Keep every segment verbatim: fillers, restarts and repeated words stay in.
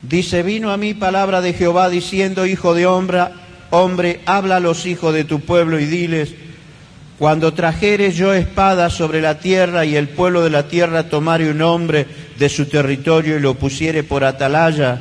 Dice, vino a mí palabra de Jehová diciendo, hijo de hombre, hombre, habla a los hijos de tu pueblo y diles, cuando trajere yo espada sobre la tierra y el pueblo de la tierra tomare un hombre de su territorio y lo pusiere por atalaya,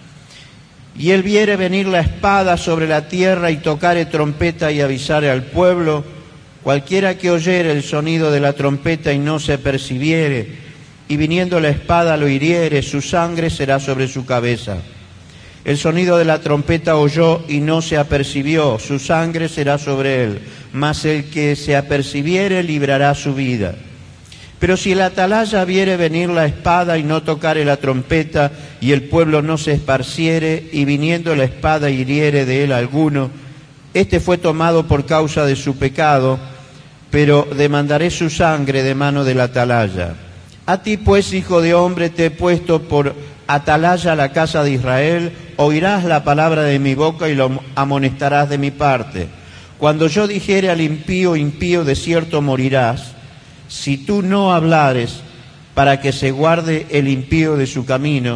y él viere venir la espada sobre la tierra y tocare trompeta y avisare al pueblo, cualquiera que oyere el sonido de la trompeta y no se apercibiere, y viniendo la espada lo hiriere, su sangre será sobre su cabeza. El sonido de la trompeta oyó y no se apercibió, su sangre será sobre él, mas el que se apercibiere librará su vida. Pero si el atalaya viere venir la espada y no tocare la trompeta, y el pueblo no se esparciere, y viniendo la espada hiriere de él alguno, este fue tomado por causa de su pecado, pero demandaré su sangre de mano del atalaya. A ti pues, hijo de hombre, te he puesto por atalaya a la casa de Israel, oirás la palabra de mi boca y lo amonestarás de mi parte. Cuando yo dijere al impío, impío, de cierto morirás, si tú no hablares para que se guarde el impío de su camino,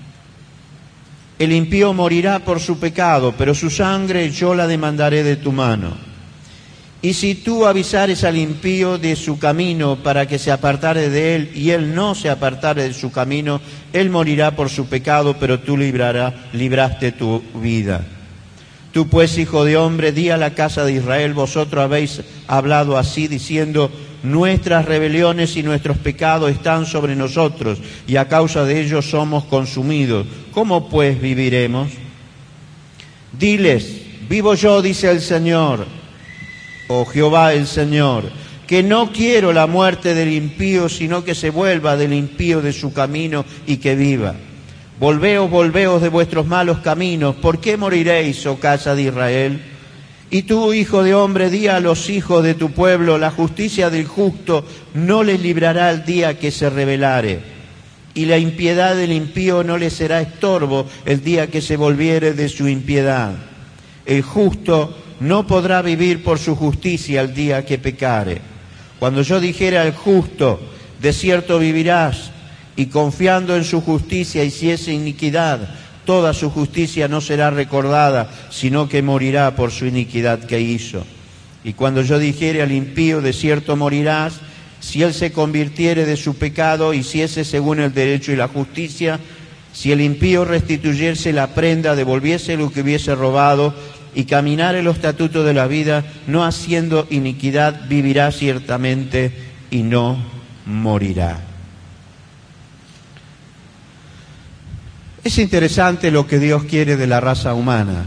el impío morirá por su pecado, pero su sangre yo la demandaré de tu mano. Y si tú avisares al impío de su camino para que se apartare de él, y él no se apartare de su camino, él morirá por su pecado, pero tú librarás, libraste tu vida. Tú pues, hijo de hombre, di a la casa de Israel, vosotros habéis hablado así, diciendo, nuestras rebeliones y nuestros pecados están sobre nosotros, y a causa de ellos somos consumidos. ¿Cómo pues viviremos? Diles, vivo yo, dice el Señor, oh Jehová el Señor, que no quiero la muerte del impío, sino que se vuelva del impío de su camino y que viva. Volveos, volveos de vuestros malos caminos, ¿por qué moriréis, oh casa de Israel? Y tú, hijo de hombre, di a los hijos de tu pueblo, la justicia del justo no les librará el día que se rebelare, y la impiedad del impío no le será estorbo el día que se volviere de su impiedad. El justo no podrá vivir por su justicia el día que pecare. Cuando yo dijere al justo, de cierto vivirás, y confiando en su justicia hiciese iniquidad, toda su justicia no será recordada, sino que morirá por su iniquidad que hizo. Y cuando yo dijere al impío, de cierto morirás, si él se convirtiere de su pecado, hiciese según el derecho y la justicia, si el impío restituyese la prenda, devolviese lo que hubiese robado, y caminar en los estatutos de la vida, no haciendo iniquidad, vivirá ciertamente y no morirá. Es interesante lo que Dios quiere de la raza humana.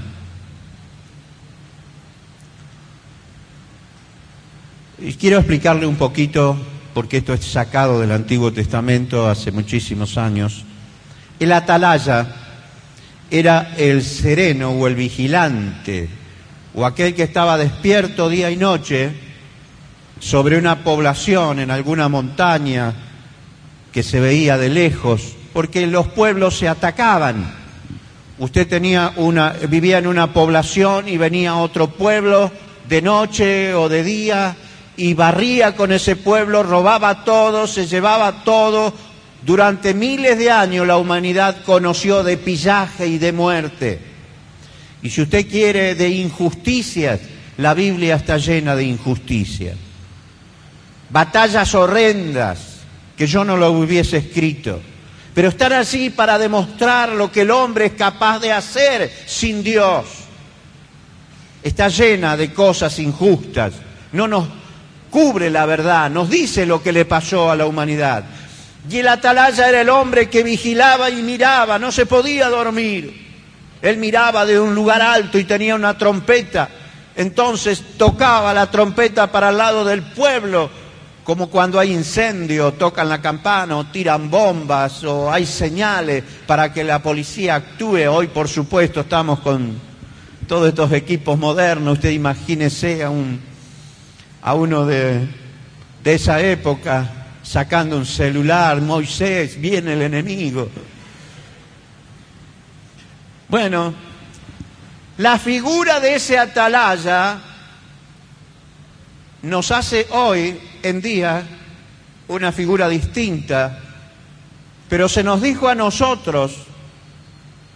Y quiero explicarle un poquito, porque esto es sacado del Antiguo Testamento hace muchísimos años. El atalaya era el sereno o el vigilante, o aquel que estaba despierto día y noche sobre una población en alguna montaña que se veía de lejos, porque los pueblos se atacaban. Usted tenía una, vivía en una población y venía otro pueblo de noche o de día y barría con ese pueblo, robaba todo, se llevaba todo. Durante miles de años la humanidad conoció de pillaje y de muerte. Y si usted quiere de injusticias, la Biblia está llena de injusticias. Batallas horrendas que yo no lo hubiese escrito. Pero están allí para demostrar lo que el hombre es capaz de hacer sin Dios. Está llena de cosas injustas. No nos cubre la verdad, nos dice lo que le pasó a la humanidad. Y el atalaya era el hombre que vigilaba y miraba, no se podía dormir. Él miraba de un lugar alto y tenía una trompeta. Entonces tocaba la trompeta para el lado del pueblo, como cuando hay incendio, tocan la campana o tiran bombas o hay señales para que la policía actúe. Hoy, por supuesto, estamos con todos estos equipos modernos. Usted imagínese a, un, a uno de, de esa época sacando un celular, Moisés, viene el enemigo. Bueno, la figura de ese atalaya nos hace hoy en día una figura distinta, pero se nos dijo a nosotros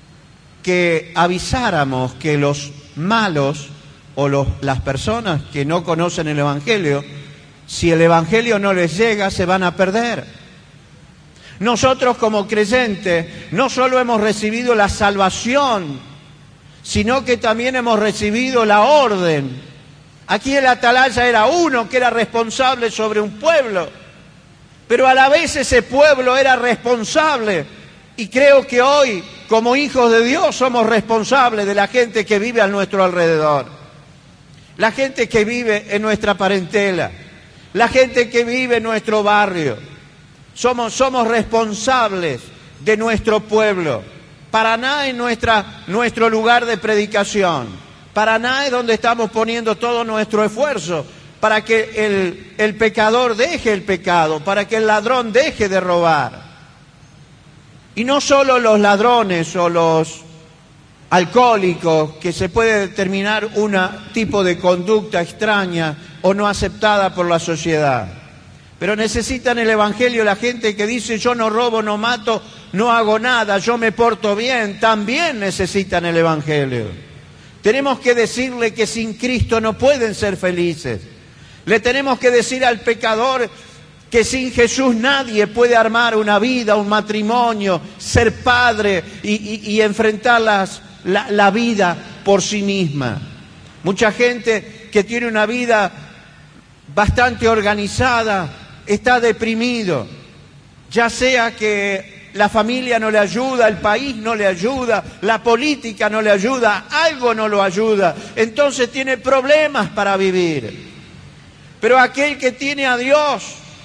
que avisáramos que los malos o los, las personas que no conocen el Evangelio, si el Evangelio no les llega, se van a perder. Nosotros como creyentes no solo hemos recibido la salvación, sino que también hemos recibido la orden. Aquí el atalaya era uno que era responsable sobre un pueblo, pero a la vez ese pueblo era responsable. Y creo que hoy, como hijos de Dios, somos responsables de la gente que vive a nuestro alrededor, la gente que vive en nuestra parentela, la gente que vive en nuestro barrio. Somos, somos responsables de nuestro pueblo. Paraná es nuestra, nuestro lugar de predicación. Paraná es donde estamos poniendo todo nuestro esfuerzo para que el, el pecador deje el pecado, para que el ladrón deje de robar. Y no solo los ladrones o los alcohólicos, que se puede determinar un tipo de conducta extraña o no aceptada por la sociedad. Pero necesitan el Evangelio la gente que dice yo no robo, no mato, no hago nada, yo me porto bien. También necesitan el Evangelio. Tenemos que decirle que sin Cristo no pueden ser felices. Le tenemos que decir al pecador que sin Jesús nadie puede armar una vida, un matrimonio, ser padre y, y, y enfrentar las, la, la vida por sí misma. Mucha gente que tiene una vida bastante organizada está deprimido, ya sea que la familia no le ayuda, el país no le ayuda, la política no le ayuda, algo no lo ayuda, entonces tiene problemas para vivir. Pero aquel que tiene a Dios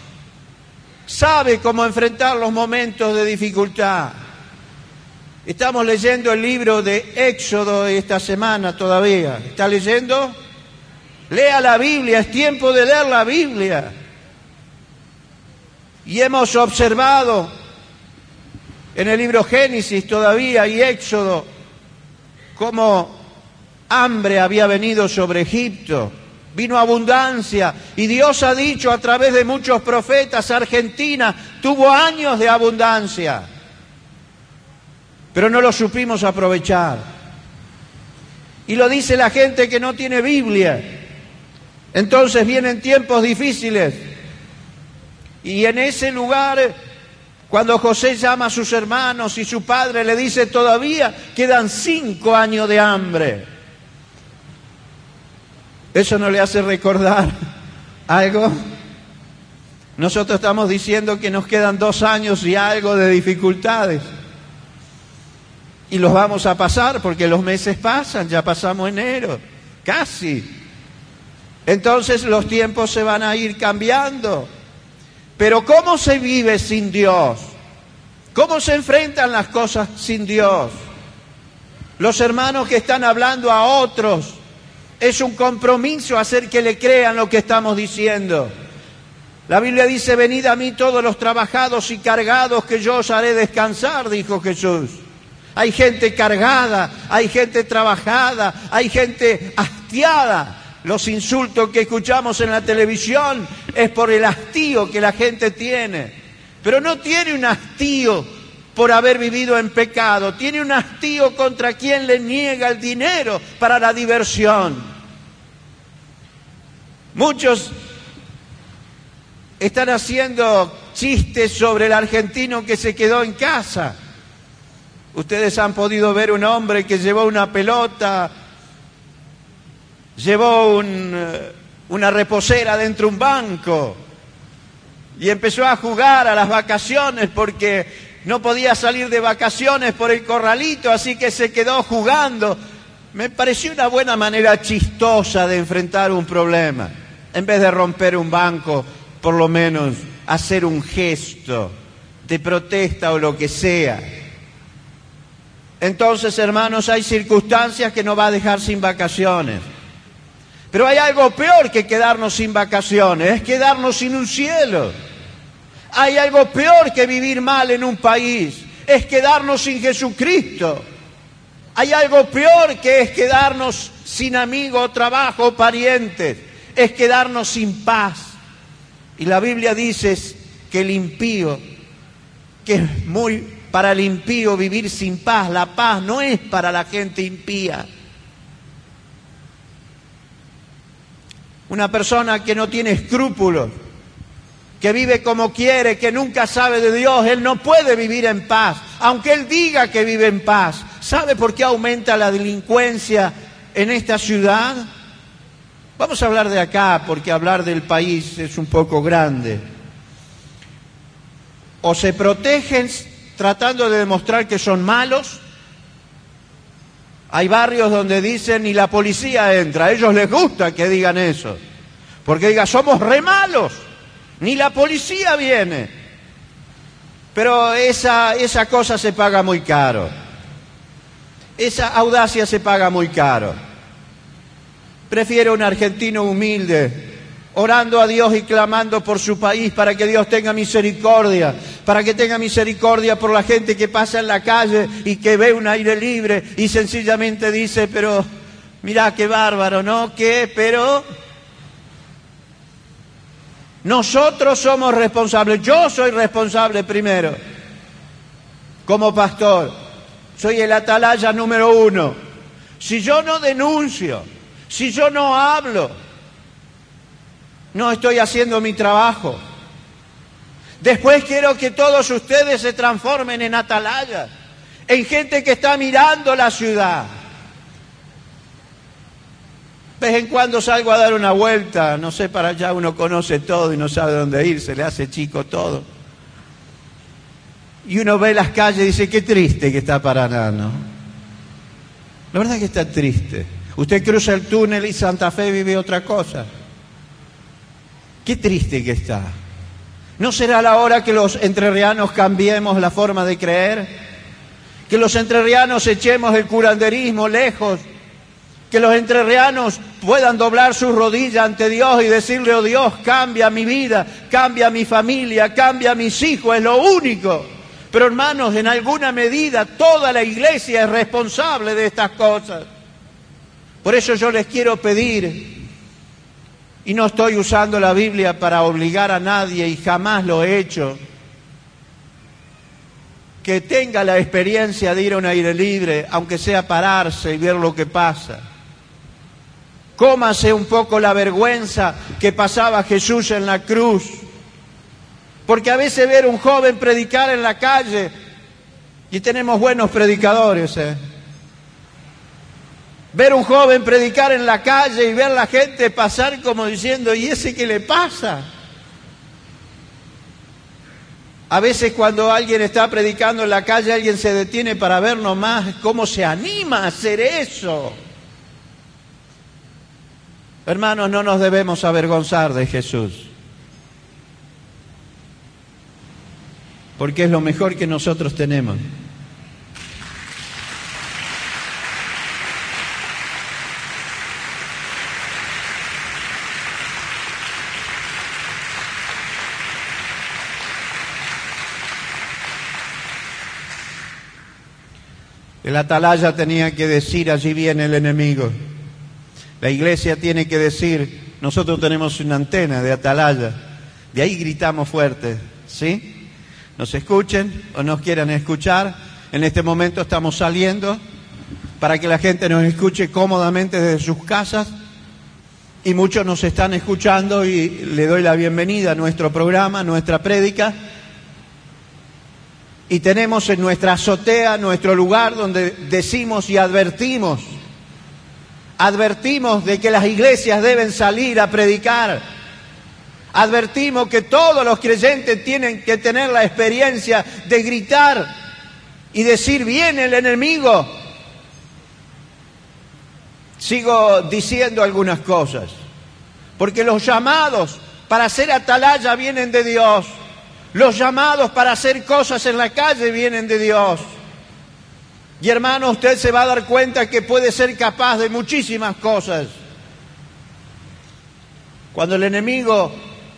sabe cómo enfrentar los momentos de dificultad. Estamos leyendo el libro de Éxodo esta semana todavía. ¿Está leyendo? Lea la Biblia, es tiempo de leer la Biblia. Y hemos observado en el libro Génesis todavía y Éxodo cómo hambre había venido sobre Egipto, vino abundancia, y Dios ha dicho a través de muchos profetas, Argentina tuvo años de abundancia, pero no lo supimos aprovechar. Y lo dice la gente que no tiene Biblia. Entonces vienen tiempos difíciles. Y en ese lugar, cuando José llama a sus hermanos y su padre le dice todavía quedan cinco años de hambre. ¿Eso no le hace recordar algo? Nosotros estamos diciendo que nos quedan dos años y algo de dificultades. Y los vamos a pasar porque los meses pasan, ya pasamos enero, casi. Entonces los tiempos se van a ir cambiando. Pero ¿cómo se vive sin Dios? ¿Cómo se enfrentan las cosas sin Dios? Los hermanos que están hablando a otros, es un compromiso hacer que le crean lo que estamos diciendo. La Biblia dice, venid a mí todos los trabajados y cargados que yo os haré descansar, dijo Jesús. Hay gente cargada, hay gente trabajada, hay gente hastiada. Los insultos que escuchamos en la televisión es por el hastío que la gente tiene. Pero no tiene un hastío por haber vivido en pecado, tiene un hastío contra quien le niega el dinero para la diversión. Muchos están haciendo chistes sobre el argentino que se quedó en casa. Ustedes han podido ver un hombre que llevó una pelota, llevó un, una reposera dentro de un banco y empezó a jugar a las vacaciones porque no podía salir de vacaciones por el corralito, así que se quedó jugando. Me pareció una buena manera chistosa de enfrentar un problema. En vez de romper un banco, por lo menos hacer un gesto de protesta o lo que sea. Entonces, hermanos, hay circunstancias que nos va a dejar sin vacaciones. Pero hay algo peor que quedarnos sin vacaciones, es quedarnos sin un cielo. Hay algo peor que vivir mal en un país, es quedarnos sin Jesucristo. Hay algo peor que es quedarnos sin amigo, trabajo, parientes, es quedarnos sin paz. Y la Biblia dice que el impío, que es muy para el impío vivir sin paz. La paz no es para la gente impía. Una persona que no tiene escrúpulos, que vive como quiere, que nunca sabe de Dios, él no puede vivir en paz, aunque él diga que vive en paz. ¿Sabe por qué aumenta la delincuencia en esta ciudad? Vamos a hablar de acá, porque hablar del país es un poco grande. O se protegen tratando de demostrar que son malos. Hay barrios donde dicen ni la policía entra. A ellos les gusta que digan eso, porque digan somos re malos, ni la policía viene. Pero esa, esa cosa se paga muy caro. Esa audacia se paga muy caro. Prefiero un argentino humilde, orando a Dios y clamando por su país para que Dios tenga misericordia, para que tenga misericordia por la gente que pasa en la calle y que ve un aire libre y sencillamente dice, pero mirá qué bárbaro, ¿no? ¿Qué? Pero nosotros somos responsables. Yo soy responsable primero, como pastor. Soy el atalaya número uno. Si yo no denuncio, si yo no hablo, no estoy haciendo mi trabajo. Después quiero que todos ustedes se transformen en atalayas, en gente que está mirando la ciudad. De vez en cuando salgo a dar una vuelta, no sé, para allá uno conoce todo y no sabe dónde ir, se le hace chico todo. Y uno ve las calles y dice, qué triste que está Paraná, ¿no? La verdad es que está triste. Usted cruza el túnel y Santa Fe vive otra cosa. Qué triste que está. ¿No será la hora que los entrerrianos cambiemos la forma de creer? Que los entrerrianos echemos el curanderismo lejos. Que los entrerrianos puedan doblar sus rodillas ante Dios y decirle, oh Dios, cambia mi vida, cambia mi familia, cambia mis hijos, es lo único. Pero hermanos, en alguna medida toda la iglesia es responsable de estas cosas. Por eso yo les quiero pedir, y no estoy usando la Biblia para obligar a nadie y jamás lo he hecho, que tenga la experiencia de ir a un aire libre, aunque sea pararse y ver lo que pasa. Cómase un poco la vergüenza que pasaba Jesús en la cruz. Porque a veces ver un joven predicar en la calle, y tenemos buenos predicadores, ¿eh? Ver un joven predicar en la calle y ver la gente pasar como diciendo, ¿y ese qué le pasa? A veces cuando alguien está predicando en la calle, alguien se detiene para ver nomás cómo se anima a hacer eso. Hermanos, no nos debemos avergonzar de Jesús, porque es lo mejor que nosotros tenemos. El atalaya tenía que decir, allí viene el enemigo. La iglesia tiene que decir, nosotros tenemos una antena de atalaya. De ahí gritamos fuerte, ¿sí? Nos escuchen o nos quieran escuchar. En este momento estamos saliendo para que la gente nos escuche cómodamente desde sus casas. Y muchos nos están escuchando y le doy la bienvenida a nuestro programa, a nuestra prédica. Y tenemos en nuestra azotea nuestro lugar donde decimos y advertimos, advertimos de que las iglesias deben salir a predicar, advertimos que todos los creyentes tienen que tener la experiencia de gritar y decir, viene el enemigo. Sigo diciendo algunas cosas, porque los llamados para ser atalaya vienen de Dios. Los llamados para hacer cosas en la calle vienen de Dios. Y hermano, usted se va a dar cuenta que puede ser capaz de muchísimas cosas. Cuando el enemigo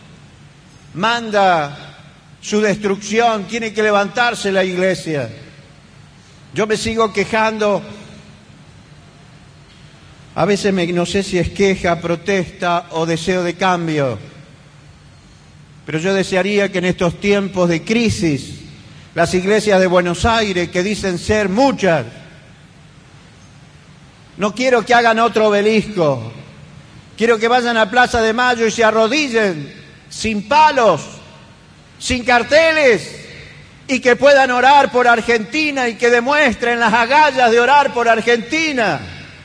manda su destrucción, tiene que levantarse la iglesia. Yo me sigo quejando. A veces me, no sé si es queja, protesta o deseo de cambio. Pero yo desearía que en estos tiempos de crisis las iglesias de Buenos Aires, que dicen ser muchas. No quiero que hagan otro obelisco. Quiero que vayan a Plaza de Mayo y se arrodillen, sin palos, sin carteles, y que puedan orar por Argentina y que demuestren las agallas de orar por Argentina.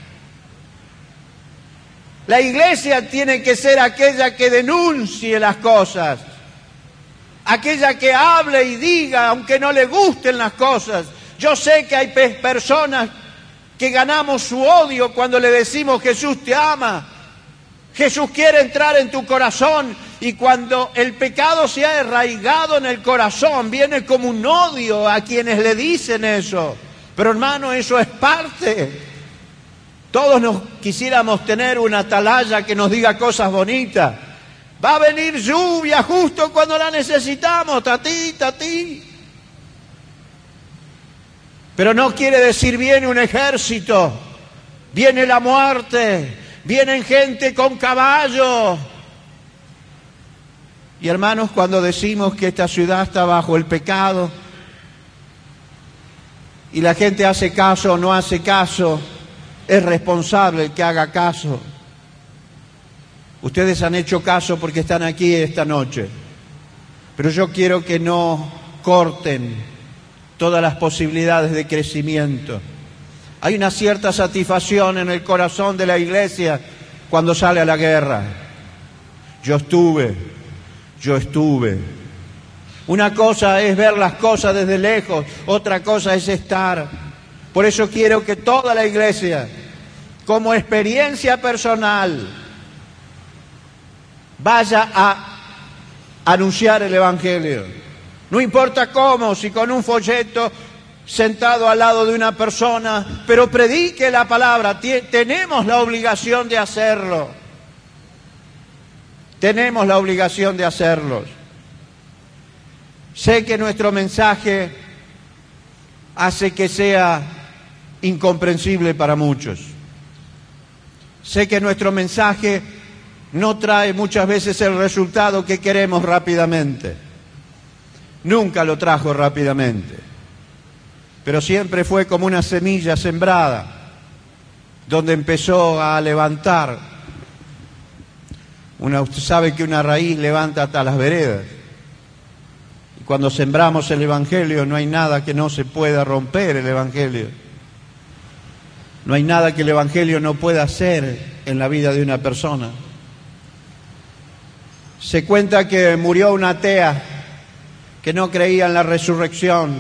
La iglesia tiene que ser aquella que denuncie las cosas, aquella que hable y diga, aunque no le gusten las cosas. Yo sé que hay personas que ganamos su odio cuando le decimos Jesús te ama, Jesús quiere entrar en tu corazón, y cuando el pecado se ha arraigado en el corazón, viene como un odio a quienes le dicen eso. Pero hermano, eso es parte. Todos nos quisiéramos tener una atalaya que nos diga cosas bonitas. Va a venir lluvia justo cuando la necesitamos, tatí, tatí. Pero no quiere decir viene un ejército, viene la muerte, vienen gente con caballos. Y hermanos, cuando decimos que esta ciudad está bajo el pecado y la gente hace caso o no hace caso, es responsable el que haga caso. Ustedes han hecho caso porque están aquí esta noche, pero yo quiero que no corten todas las posibilidades de crecimiento. Hay una cierta satisfacción en el corazón de la iglesia cuando sale a la guerra. Yo estuve, yo estuve. Una cosa es ver las cosas desde lejos, otra cosa es estar. Por eso quiero que toda la iglesia, como experiencia personal, vaya a anunciar el Evangelio. No importa cómo, si con un folleto sentado al lado de una persona, pero predique la palabra. Tenemos la obligación de hacerlo. Tenemos la obligación de hacerlo. Sé que nuestro mensaje hace que sea incomprensible para muchos. Sé que nuestro mensaje no trae muchas veces el resultado que queremos rápidamente. Nunca lo trajo rápidamente, pero siempre fue como una semilla sembrada, donde empezó a levantar. Una, usted sabe que una raíz levanta hasta las veredas. Y cuando sembramos el Evangelio, no hay nada que no se pueda romper el Evangelio. No hay nada que el Evangelio no pueda hacer en la vida de una persona. Se cuenta que murió una atea que no creía en la resurrección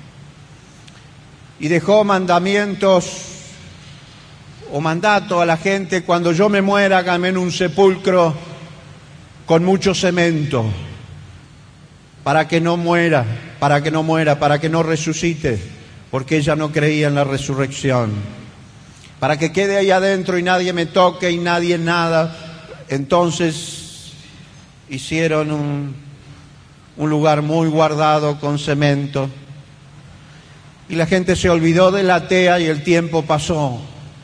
y dejó mandamientos o mandato a la gente: cuando yo me muera, háganme en un sepulcro con mucho cemento, para que no muera, para que no muera, para que no resucite, porque ella no creía en la resurrección, para que quede ahí adentro y nadie me toque y nadie nada. Entonces hicieron un, un lugar muy guardado con cemento, y la gente se olvidó de la atea y el tiempo pasó.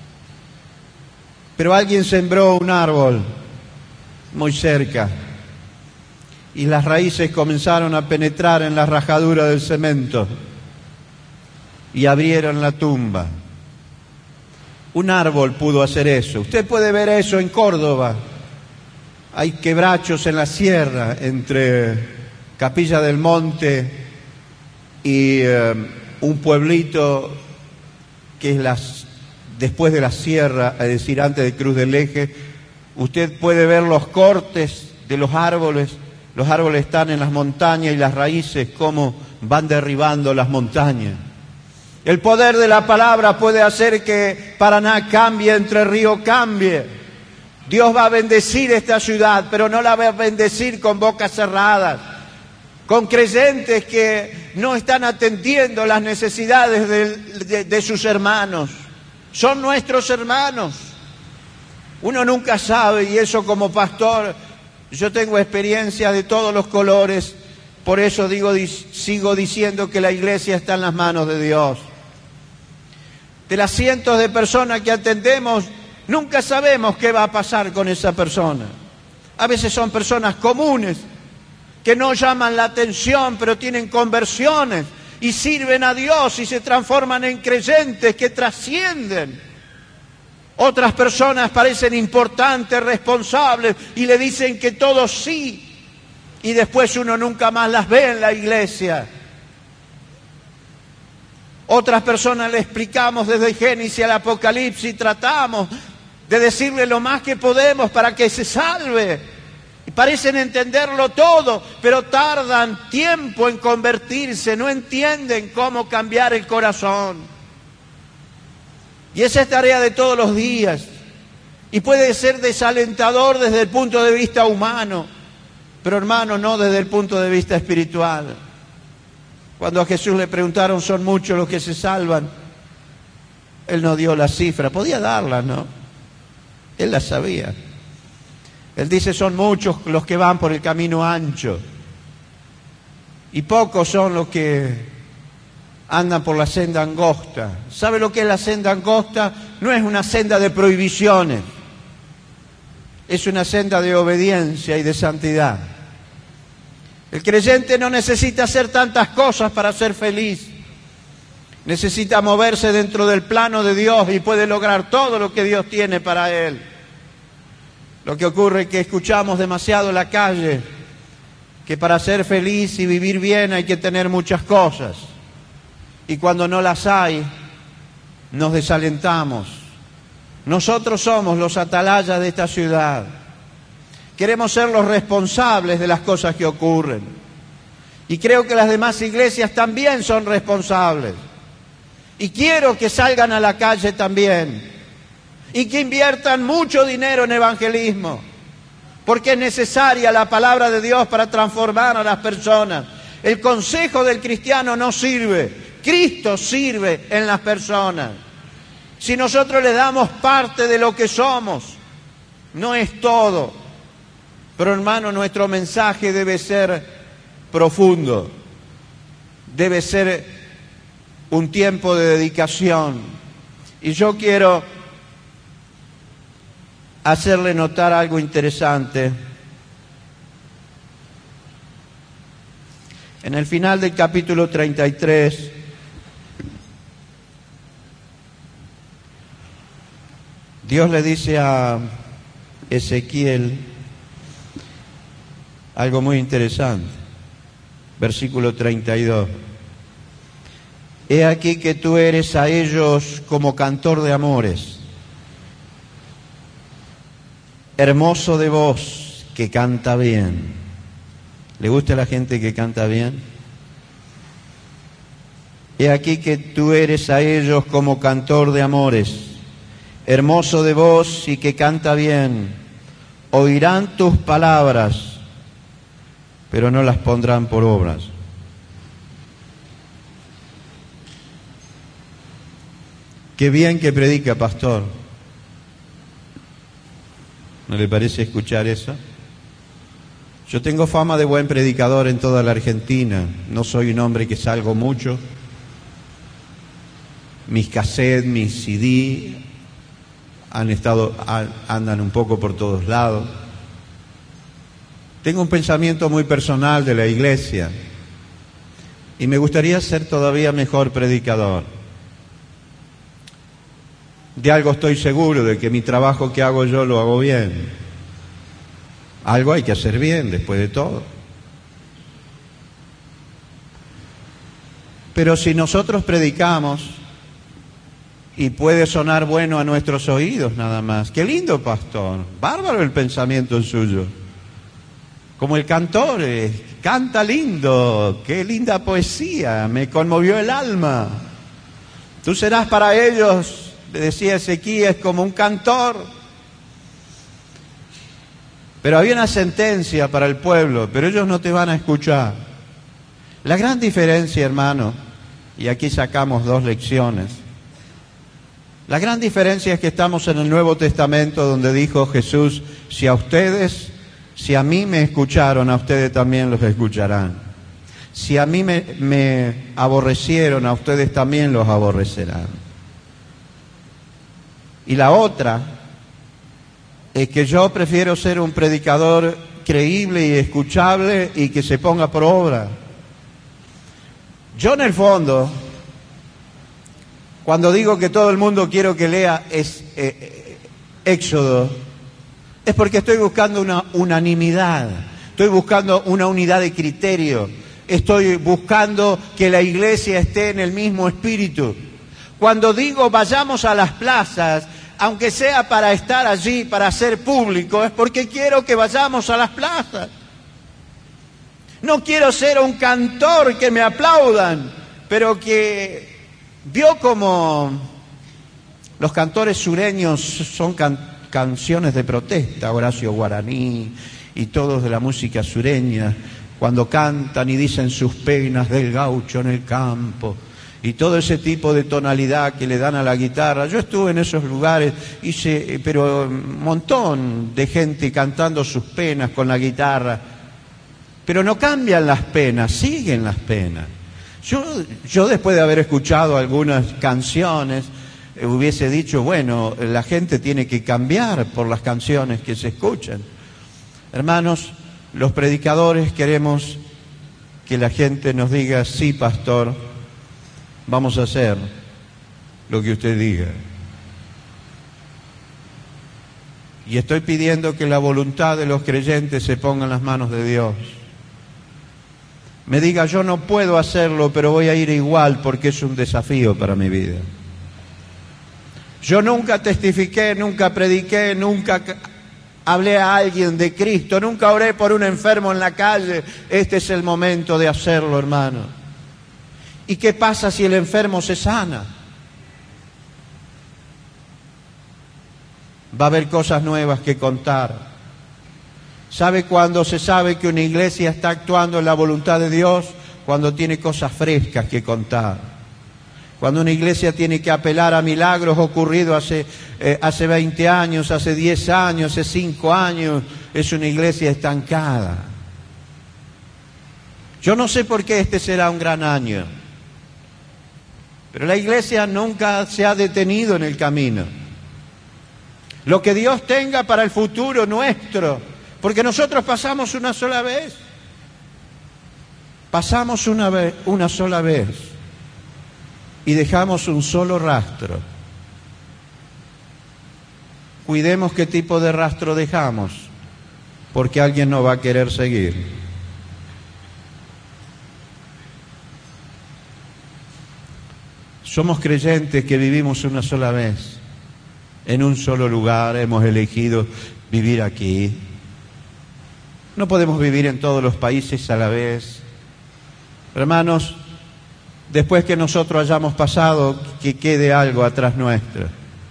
Pero alguien sembró un árbol muy cerca y las raíces comenzaron a penetrar en la rajadura del cemento y abrieron la tumba. Un árbol pudo hacer eso. Usted puede ver eso en Córdoba. Hay quebrachos en la sierra entre Capilla del Monte y eh, un pueblito que es las, después de la sierra, es decir, antes de Cruz del Eje. Usted puede ver los cortes de los árboles. Los árboles están en las montañas y las raíces cómo van derribando las montañas. El poder de la palabra puede hacer que Paraná cambie, Entre Ríos cambie. Dios va a bendecir esta ciudad, pero no la va a bendecir con bocas cerradas, con creyentes que no están atendiendo las necesidades de, de, de sus hermanos. Son nuestros hermanos. Uno nunca sabe, y eso como pastor, yo tengo experiencia de todos los colores, por eso digo, sigo diciendo que la iglesia está en las manos de Dios. De las cientos de personas que atendemos, nunca sabemos qué va a pasar con esa persona. A veces son personas comunes, que no llaman la atención, pero tienen conversiones, y sirven a Dios y se transforman en creyentes que trascienden. Otras personas parecen importantes, responsables y le dicen que todos sí, y después uno nunca más las ve en la iglesia. Otras personas le explicamos desde Génesis al Apocalipsis y tratamos de decirle lo más que podemos para que se salve. Y parecen entenderlo todo, pero tardan tiempo en convertirse, no entienden cómo cambiar el corazón. Y esa es tarea de todos los días. Y puede ser desalentador desde el punto de vista humano, pero hermano, no desde el punto de vista espiritual. Cuando a Jesús le preguntaron, ¿son muchos los que se salvan? Él no dio la cifra, podía darla, ¿no? Él la sabía. Él dice, son muchos los que van por el camino ancho y pocos son los que andan por la senda angosta. ¿Sabe lo que es la senda angosta? No es una senda de prohibiciones, es una senda de obediencia y de santidad. El creyente no necesita hacer tantas cosas para ser feliz. Necesita moverse dentro del plano de Dios y puede lograr todo lo que Dios tiene para él. Lo que ocurre es que escuchamos demasiado en la calle que para ser feliz y vivir bien hay que tener muchas cosas. Y cuando no las hay, nos desalentamos. Nosotros somos los atalayas de esta ciudad. Queremos ser los responsables de las cosas que ocurren. Y creo que las demás iglesias también son responsables. Y quiero que salgan a la calle también. Y que inviertan mucho dinero en evangelismo. Porque es necesaria la palabra de Dios para transformar a las personas. El consejo del cristiano no sirve. Cristo sirve en las personas. Si nosotros le damos parte de lo que somos, no es todo. Pero hermano, nuestro mensaje debe ser profundo, debe ser un tiempo de dedicación. Y yo quiero hacerle notar algo interesante. En el final del capítulo treinta y tres, Dios le dice a Ezequiel algo muy interesante. Versículo treinta y dos. He aquí que tú eres a ellos como cantor de amores, hermoso de voz, que canta bien. ¿Le gusta a la gente que canta bien? He aquí que tú eres a ellos como cantor de amores, hermoso de voz y que canta bien. Oirán tus palabras, pero no las pondrán por obras. Qué bien que predica, pastor. ¿No le parece escuchar eso? Yo tengo fama de buen predicador en toda la Argentina. No soy un hombre que salgo mucho. Mis cassettes, mis C D han estado, andan un poco por todos lados. Tengo un pensamiento muy personal de la iglesia y me gustaría ser todavía mejor predicador. De algo estoy seguro, de que mi trabajo que hago yo lo hago bien. Algo hay que hacer bien después de todo. Pero si nosotros predicamos y puede sonar bueno a nuestros oídos nada más, qué lindo, pastor, bárbaro el pensamiento suyo. Como el cantor, eh, canta lindo, qué linda poesía, me conmovió el alma. Tú serás para ellos, le decía Ezequías, como un cantor. Pero había una sentencia para el pueblo, pero ellos no te van a escuchar. La gran diferencia, hermano, y aquí sacamos dos lecciones. La gran diferencia es que estamos en el Nuevo Testamento, donde dijo Jesús, si a ustedes... Si a mí me escucharon, a ustedes también los escucharán. Si a mí me, me aborrecieron, a ustedes también los aborrecerán. Y la otra es que yo prefiero ser un predicador creíble y escuchable y que se ponga por obra. Yo en el fondo, cuando digo que todo el mundo quiero que lea es eh, Éxodo, es porque estoy buscando una unanimidad, estoy buscando una unidad de criterio, estoy buscando que la iglesia esté en el mismo espíritu. Cuando digo vayamos a las plazas, aunque sea para estar allí, para hacer público, es porque quiero que vayamos a las plazas. No quiero ser un cantor que me aplaudan, pero que vio como los cantores sureños son can- canciones de protesta, Horacio Guaraní y todos de la música sureña, cuando cantan y dicen sus penas del gaucho en el campo, y todo ese tipo de tonalidad que le dan a la guitarra. Yo estuve en esos lugares, hice, pero un montón de gente cantando sus penas con la guitarra, pero no cambian las penas, siguen las penas. Yo, yo después de haber escuchado algunas canciones, eh, hubiese dicho, bueno, la gente tiene que cambiar por las canciones que se escuchan. Hermanos, los predicadores queremos que la gente nos diga, sí, pastor, vamos a hacer lo que usted diga. Y estoy pidiendo que la voluntad de los creyentes se ponga en las manos de Dios. Me diga, yo no puedo hacerlo, pero voy a ir igual porque es un desafío para mi vida. Yo nunca testifiqué, nunca prediqué, nunca hablé a alguien de Cristo, nunca oré por un enfermo en la calle. Este es el momento de hacerlo, hermano. ¿Y qué pasa si el enfermo se sana? Va a haber cosas nuevas que contar. ¿Sabe cuándo se sabe que una iglesia está actuando en la voluntad de Dios? Cuando tiene cosas frescas que contar. Cuando una iglesia tiene que apelar a milagros ocurridos hace, eh, hace veinte años, hace diez años, hace cinco años, es una iglesia estancada. Yo no sé por qué este será un gran año, pero la iglesia nunca se ha detenido en el camino. Lo que Dios tenga para el futuro nuestro, porque nosotros pasamos una sola vez. Pasamos una vez, una sola vez y dejamos un solo rastro. Cuidemos qué tipo de rastro dejamos, porque alguien no va a querer seguir. Somos creyentes que vivimos una sola vez, en un solo lugar, hemos elegido vivir aquí. No podemos vivir en todos los países a la vez. Hermanos, después que nosotros hayamos pasado, que quede algo atrás nuestro.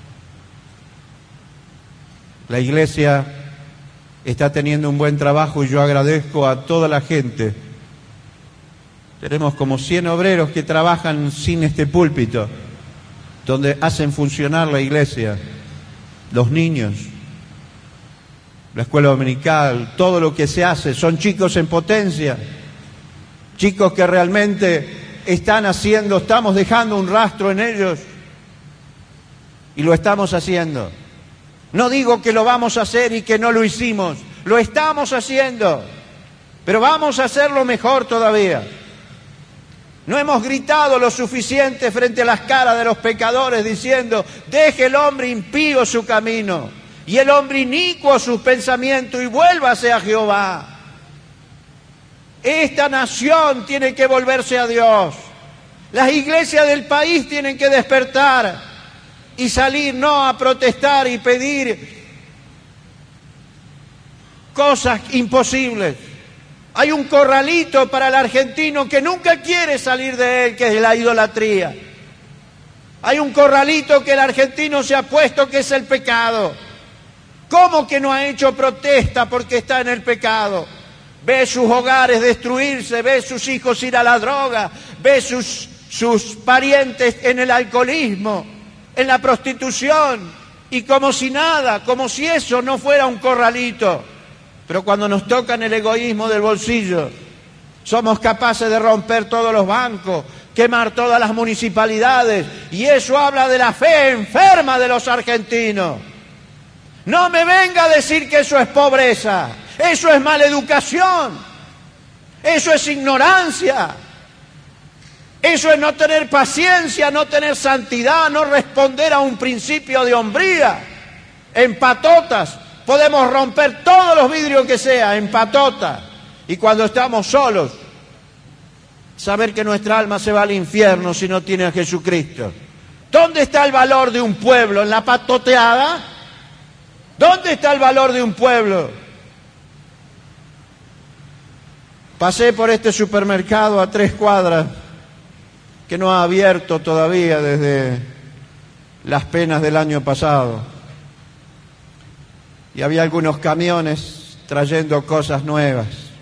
La iglesia está teniendo un buen trabajo y yo agradezco a toda la gente. Tenemos como cien obreros que trabajan sin este púlpito, donde hacen funcionar la iglesia, los niños, la escuela dominical, todo lo que se hace. Son chicos en potencia, chicos que realmente están haciendo, estamos dejando un rastro en ellos y lo estamos haciendo. No digo que lo vamos a hacer y que no lo hicimos, lo estamos haciendo, pero vamos a hacerlo mejor todavía. No hemos gritado lo suficiente frente a las caras de los pecadores diciendo, deje el hombre impío su camino y el hombre inicuo sus pensamientos y vuélvase a Jehová. Esta nación tiene que volverse a Dios. Las iglesias del país tienen que despertar y salir no a protestar y pedir cosas imposibles. Hay un corralito para el argentino que nunca quiere salir de él, que es la idolatría. Hay un corralito que el argentino se ha puesto, que es el pecado. ¿Cómo que no ha hecho protesta porque está en el pecado? Ve sus hogares destruirse, ve sus hijos ir a la droga, ve sus, sus parientes en el alcoholismo, en la prostitución, y como si nada, como si eso no fuera un corralito. Pero cuando nos tocan el egoísmo del bolsillo, somos capaces de romper todos los bancos, quemar todas las municipalidades, y eso habla de la fe enferma de los argentinos. No me venga a decir que eso es pobreza, eso es maleducación, eso es ignorancia. Eso es no tener paciencia, no tener santidad, no responder a un principio de hombría. En patotas podemos romper todos los vidrios que sea, en patotas. Y cuando estamos solos, saber que nuestra alma se va al infierno si no tiene a Jesucristo. ¿Dónde está el valor de un pueblo? ¿En la patoteada? ¿Dónde está el valor de un pueblo? Pasé por este supermercado a tres cuadras que no ha abierto todavía desde las penas del año pasado. Y había algunos camiones trayendo cosas nuevas.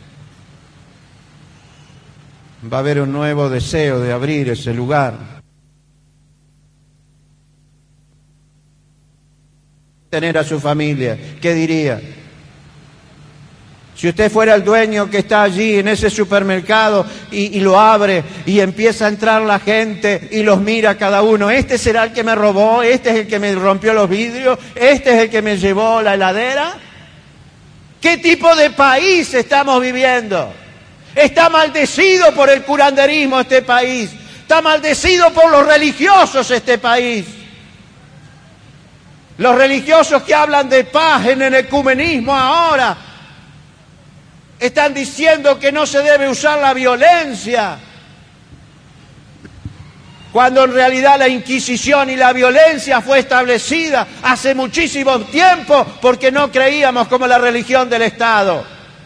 Va a haber un nuevo deseo de abrir ese lugar. Tener a su familia, ¿qué diría? Si usted fuera el dueño que está allí en ese supermercado y, y lo abre y empieza a entrar la gente y los mira cada uno, ¿este será el que me robó? ¿Este es el que me rompió los vidrios? ¿Este es el que me llevó la heladera? ¿Qué tipo de país estamos viviendo? Está maldecido por el curanderismo este país, está maldecido por los religiosos este país. Los religiosos que hablan de paz en el ecumenismo ahora están diciendo que no se debe usar la violencia, cuando en realidad la Inquisición y la violencia fue establecida hace muchísimo tiempo porque no creíamos como la religión del Estado.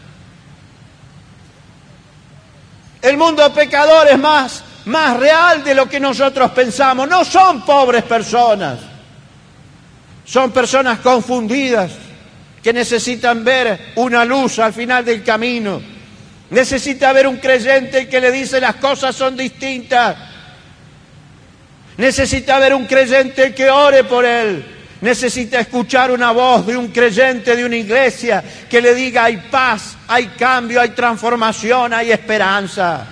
El mundo pecador es más, más real de lo que nosotros pensamos. No son pobres personas. Son personas confundidas que necesitan ver una luz al final del camino. Necesita ver un creyente que le dice las cosas son distintas. Necesita ver un creyente que ore por él. Necesita escuchar una voz de un creyente de una iglesia que le diga hay paz, hay cambio, hay transformación, hay esperanza.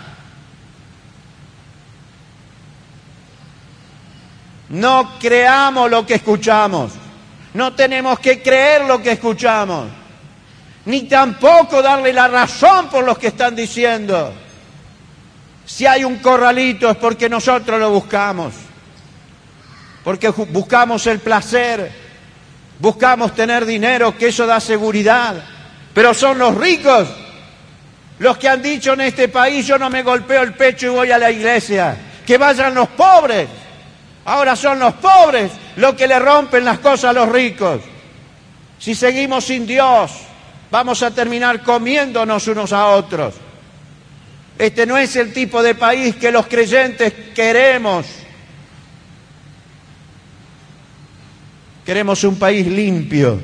No creamos lo que escuchamos. No tenemos que creer lo que escuchamos, ni tampoco darle la razón por lo que están diciendo. Si hay un corralito es porque nosotros lo buscamos, porque buscamos el placer, buscamos tener dinero, que eso da seguridad. Pero son los ricos los que han dicho en este país, yo no me golpeo el pecho y voy a la iglesia, que vayan los pobres. Ahora son los pobres los que le rompen las cosas a los ricos. Si seguimos sin Dios, vamos a terminar comiéndonos unos a otros. Este no es el tipo de país que los creyentes queremos. Queremos un país limpio.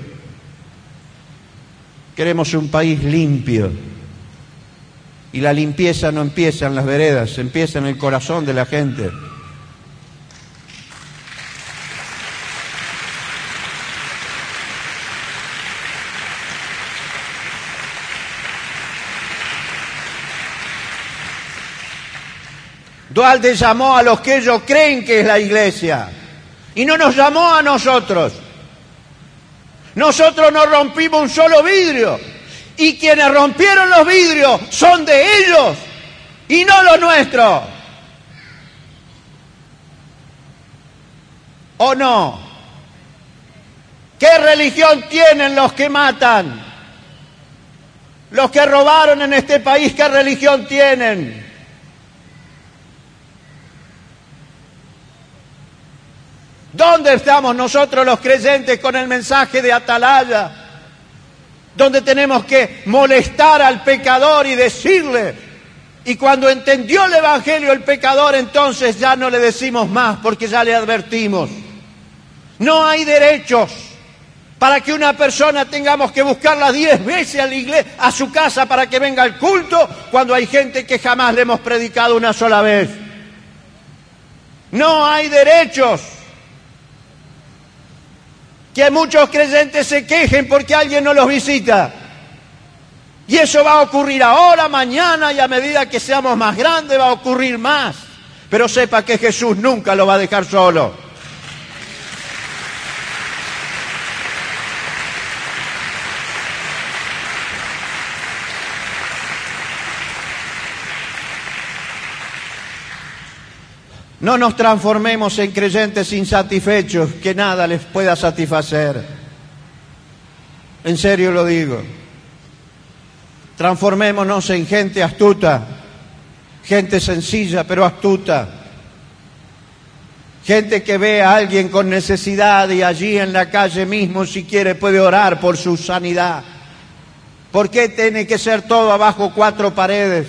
Queremos un país limpio. Y la limpieza no empieza en las veredas, empieza en el corazón de la gente. Duhalde llamó a los que ellos creen que es la iglesia y no nos llamó a nosotros. Nosotros no rompimos un solo vidrio y quienes rompieron los vidrios son de ellos y no los nuestros. ¿O no? ¿Qué religión tienen los que matan? Los que robaron en este país, ¿qué religión tienen? ¿Dónde estamos nosotros los creyentes con el mensaje de Atalaya? Donde tenemos que molestar al pecador y decirle, y cuando entendió el Evangelio el pecador, entonces ya no le decimos más porque ya le advertimos. No hay derechos para que una persona tengamos que buscarla diez veces a la iglesia, a su casa para que venga al culto, cuando hay gente que jamás le hemos predicado una sola vez. No hay derechos. Que muchos creyentes se quejen porque alguien no los visita. Y eso va a ocurrir ahora, mañana, y a medida que seamos más grandes va a ocurrir más. Pero sepa que Jesús nunca lo va a dejar solo. No nos transformemos en creyentes insatisfechos que nada les pueda satisfacer. En serio lo digo. Transformémonos en gente astuta, gente sencilla pero astuta. Gente que ve a alguien con necesidad y allí en la calle mismo, si quiere, puede orar por su sanidad. ¿Por qué tiene que ser todo abajo cuatro paredes?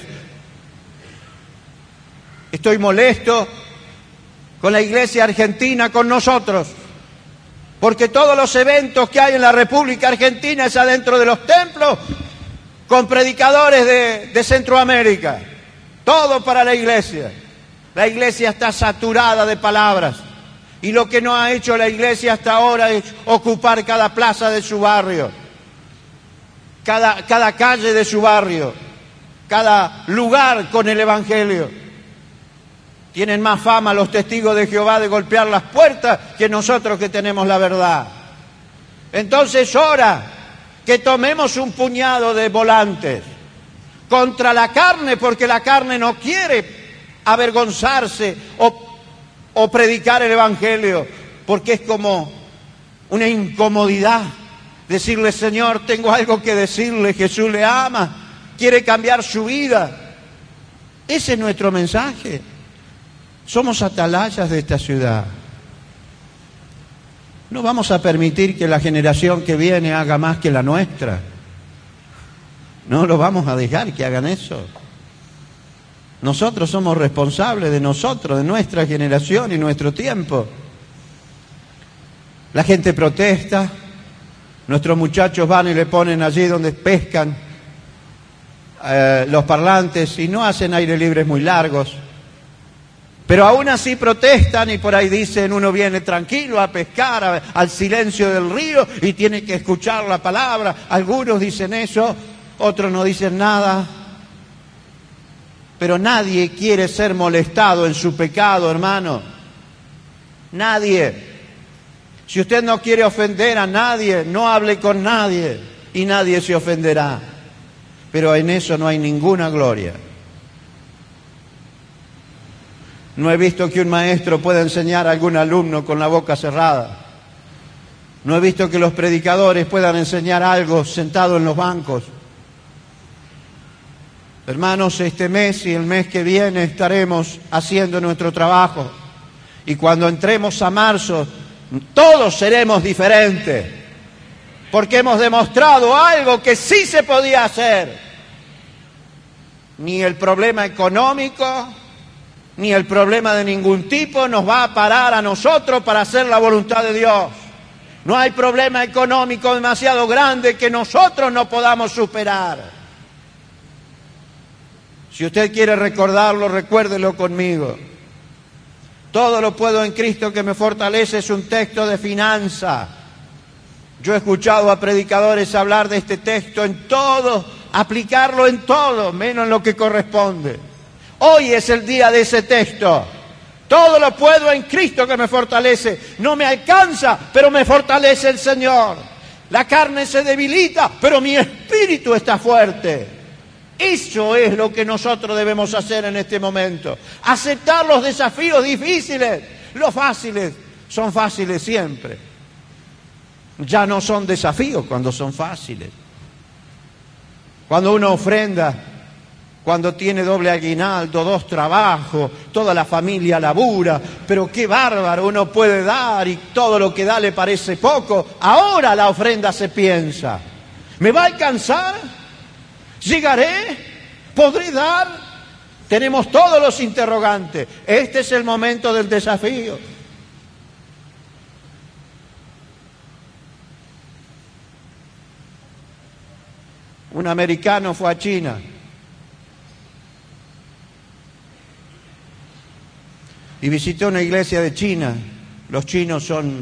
Estoy molesto con la iglesia argentina, con nosotros, porque todos los eventos que hay en la República Argentina es adentro de los templos, con predicadores de, de Centroamérica. Todo para la iglesia. La iglesia está saturada de palabras. Y lo que no ha hecho la iglesia hasta ahora es ocupar cada plaza de su barrio, cada, cada calle de su barrio, cada lugar con el Evangelio. Tienen más fama los testigos de Jehová de golpear las puertas que nosotros que tenemos la verdad. Entonces, ora que tomemos un puñado de volantes contra la carne, porque la carne no quiere avergonzarse o, o predicar el Evangelio, porque es como una incomodidad decirle: Señor, tengo algo que decirle, Jesús le ama, quiere cambiar su vida. Ese es nuestro mensaje. Somos atalayas de esta ciudad. No vamos a permitir que la generación que viene haga más que la nuestra. No lo vamos a dejar que hagan eso. Nosotros somos responsables de nosotros, de nuestra generación y nuestro tiempo. La gente protesta, nuestros muchachos van y le ponen allí donde pescan eh, los parlantes y no hacen aire libres muy largos. Pero aún así protestan y por ahí dicen: uno viene tranquilo a pescar a, al silencio del río y tiene que escuchar la palabra. Algunos dicen eso, otros no dicen nada. Pero nadie quiere ser molestado en su pecado, hermano. Nadie. Si usted no quiere ofender a nadie, no hable con nadie y nadie se ofenderá. Pero en eso no hay ninguna gloria. No he visto que un maestro pueda enseñar a algún alumno con la boca cerrada. No he visto que los predicadores puedan enseñar algo sentado en los bancos. Hermanos, este mes y el mes que viene estaremos haciendo nuestro trabajo. Y cuando entremos a marzo, todos seremos diferentes. Porque hemos demostrado algo que sí se podía hacer. Ni el problema económico, ni el problema de ningún tipo nos va a parar a nosotros para hacer la voluntad de Dios. No hay problema económico demasiado grande que nosotros no podamos superar. Si usted quiere recordarlo, recuérdelo conmigo. Todo lo puedo en Cristo que me fortalece es un texto de finanza. Yo he escuchado a predicadores hablar de este texto en todo, aplicarlo en todo, menos en lo que corresponde. Hoy es el día de ese texto. Todo lo puedo en Cristo que me fortalece. No me alcanza, pero me fortalece el Señor. La carne se debilita, pero mi espíritu está fuerte. Eso es lo que nosotros debemos hacer en este momento. Aceptar los desafíos difíciles. Los fáciles son fáciles siempre. Ya no son desafíos cuando son fáciles. Cuando uno ofrenda, cuando tiene doble aguinaldo, dos trabajos, toda la familia labura, pero qué bárbaro, uno puede dar y todo lo que da le parece poco. Ahora la ofrenda se piensa: ¿me va a alcanzar? ¿Llegaré? ¿Podré dar? Tenemos todos los interrogantes. Este es el momento del desafío. Un americano fue a China y visitó una iglesia de China. Los chinos son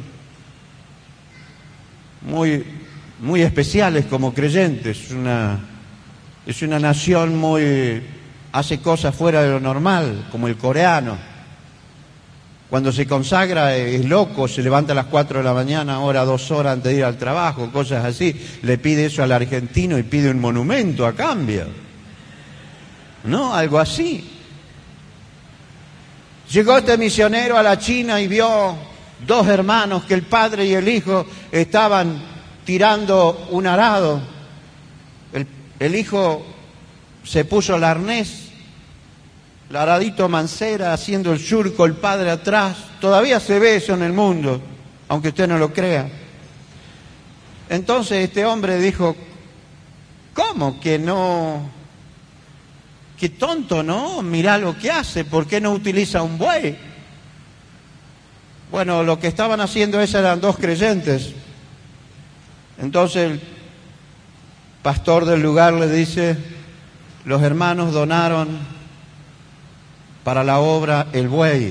muy, muy especiales como creyentes. Una Es una nación muy... hace cosas fuera de lo normal, como el coreano. Cuando se consagra es loco, se levanta a las cuatro de la mañana, ora dos horas antes de ir al trabajo, cosas así. Le pide eso al argentino y pide un monumento a cambio. ¿No? Algo así. Llegó este misionero a la China y vio dos hermanos, que el padre y el hijo estaban tirando un arado. El, el hijo se puso el arnés, el aradito mancera, haciendo el surco, el padre atrás. Todavía se ve eso en el mundo, aunque usted no lo crea. Entonces este hombre dijo, ¿cómo que no? Qué tonto, ¿no? Mirá lo que hace, ¿por qué no utiliza un buey? Bueno, lo que estaban haciendo esos eran dos creyentes. Entonces el pastor del lugar le dice, los hermanos donaron para la obra el buey.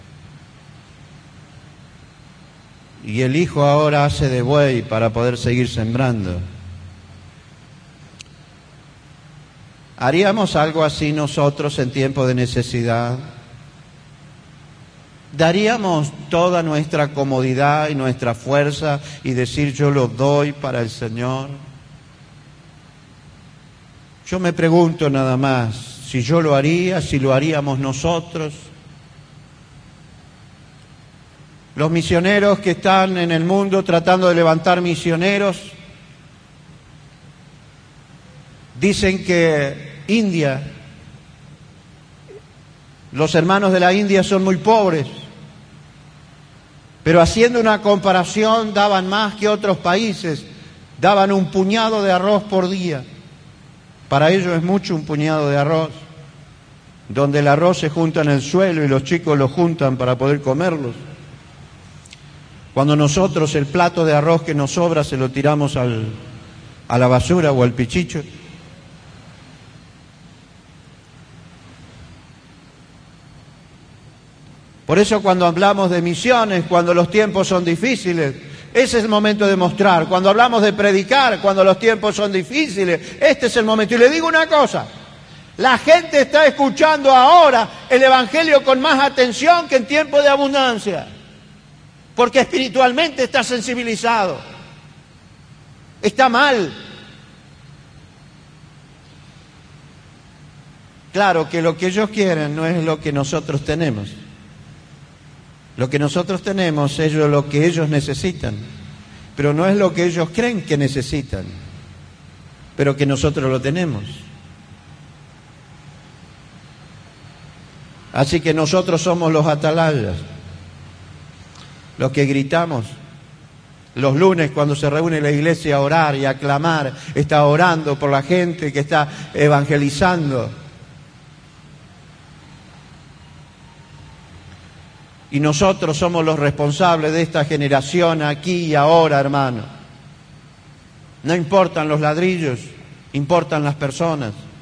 Y el hijo ahora hace de buey para poder seguir sembrando. ¿Haríamos algo así nosotros en tiempo de necesidad? ¿Daríamos toda nuestra comodidad y nuestra fuerza y decir yo lo doy para el Señor? Yo me pregunto nada más, si yo lo haría, si lo haríamos nosotros. Los misioneros que están en el mundo tratando de levantar misioneros, dicen que India, los hermanos de la India son muy pobres, pero haciendo una comparación daban más que otros países, daban un puñado de arroz por día. Para ellos es mucho un puñado de arroz, donde el arroz se junta en el suelo y los chicos lo juntan para poder comerlos. Cuando nosotros el plato de arroz que nos sobra se lo tiramos al, a la basura o al pichicho. Por eso cuando hablamos de misiones, cuando los tiempos son difíciles, ese es el momento de mostrar. Cuando hablamos de predicar, cuando los tiempos son difíciles, este es el momento. Y le digo una cosa, la gente está escuchando ahora el Evangelio con más atención que en tiempo de abundancia, porque espiritualmente está sensibilizado. Está mal. Claro que lo que ellos quieren no es lo que nosotros tenemos. Lo que nosotros tenemos es lo que ellos necesitan, pero no es lo que ellos creen que necesitan, pero que nosotros lo tenemos. Así que nosotros somos los atalayas, los que gritamos. Los lunes cuando se reúne la iglesia a orar y a clamar, está orando por la gente que está evangelizando. Y nosotros somos los responsables de esta generación aquí y ahora, hermano. No importan los ladrillos, importan las personas.